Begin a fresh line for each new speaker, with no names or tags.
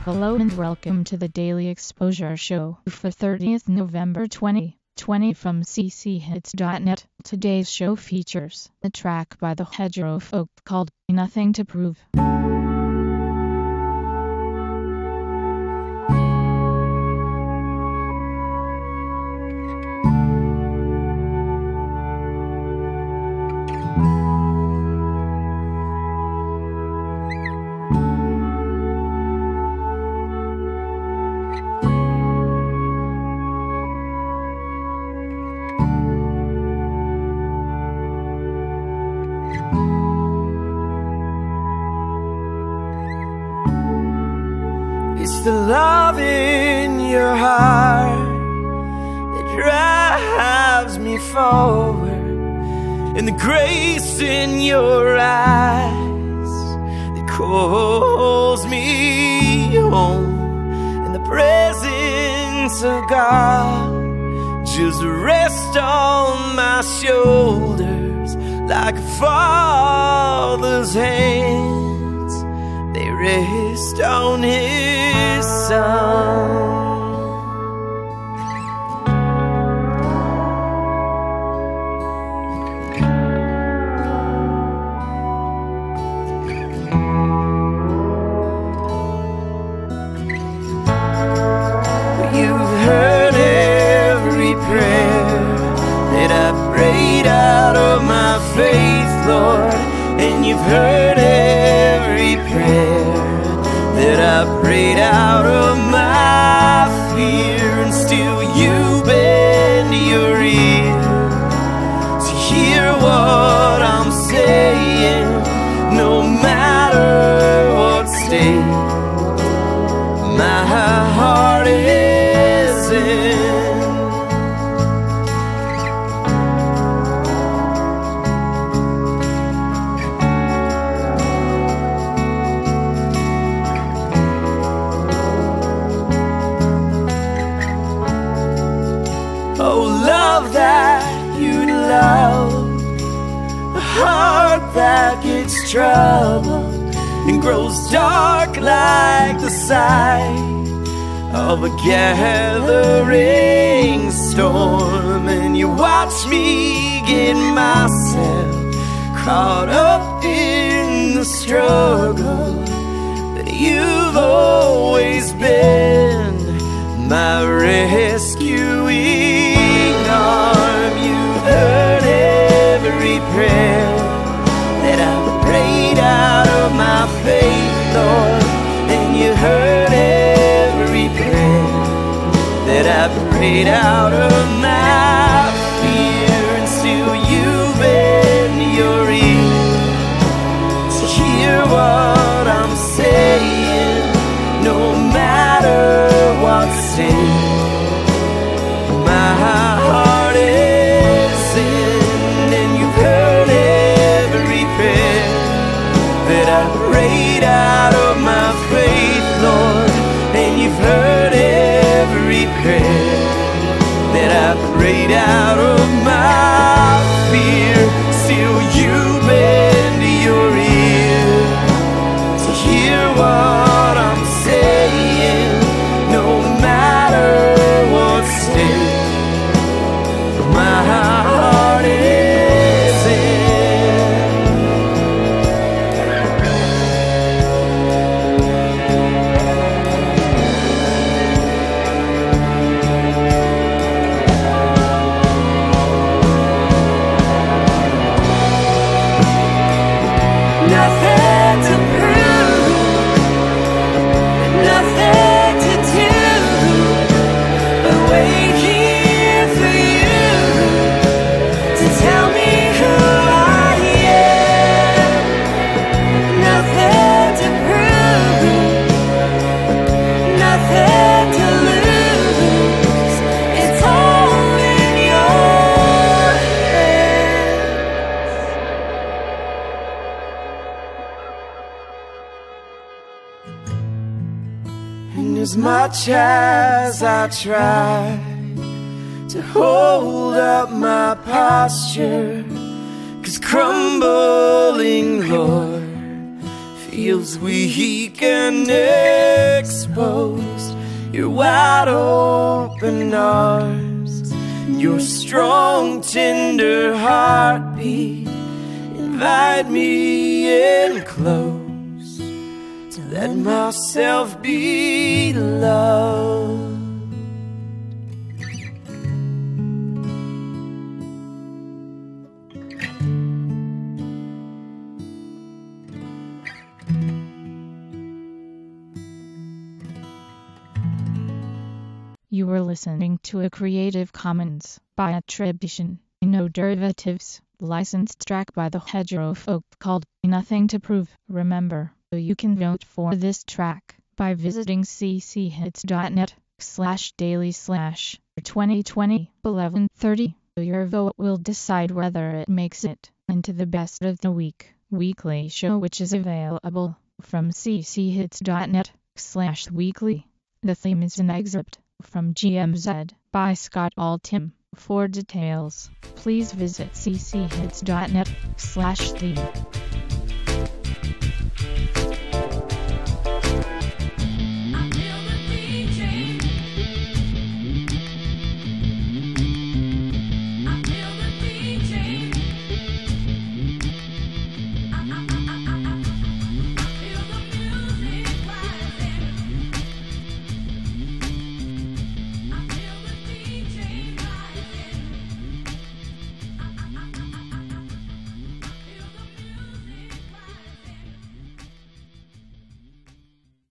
Hello and welcome to the Daily Exposure Show for 30th November 2020 from cchits.net. Today's show features a track by the Hedgerow Folk called Nothing to Prove.
It's the love in your heart that drives me forward, and the grace in your eyes that calls me home, and the presence of God just rest on my shoulders like a father's hands. They rest on his son. You've heard every prayer that I've prayed out of my faith, Lord, and you've heard every prayer that I prayed out of my fear, and still you bend your ear to hear what I'm saying, no matter what state my heart is in. Oh, love that you love, a heart that gets troubled and grows dark like the sight of a gathering storm, and you watch me get myself caught up in the struggle, but you've always been my rescuing arm. You've heard every prayer that I've prayed out of my faith, Lord, and you heard every prayer that I prayed out of my fear, and still you bend your ear to hear what I'm saying, no matter what state my heart is in. And you've heard every prayer that I prayed out of my faith, Lord, and you've heard every prayer that I prayed out of my fear. Still you bend your ear to hear what I'm saying, no matter what state my heart is in. Nothing to prove, nothing to do, but wait here for you to tell me who I am. Nothing to prove, nothing to lose. It's all in your hands. And as much as I try to hold up my posture, 'cause crumbling, Lord, feels weak and exposed. Your wide open arms, your strong, tender heartbeat invite me in close to let myself be loved.
You were listening to a Creative Commons by attribution, no derivatives, licensed track by the Hedgerow Folk called Nothing to Prove. Remember, you can vote for this track by visiting cchits.net/daily/2020-1130. Your vote will decide whether it makes it into the best of the week weekly show, which is available from cchits.net/weekly. The theme is an excerpt from GMZ by Scott Altham. For details, please visit cchits.net/theme.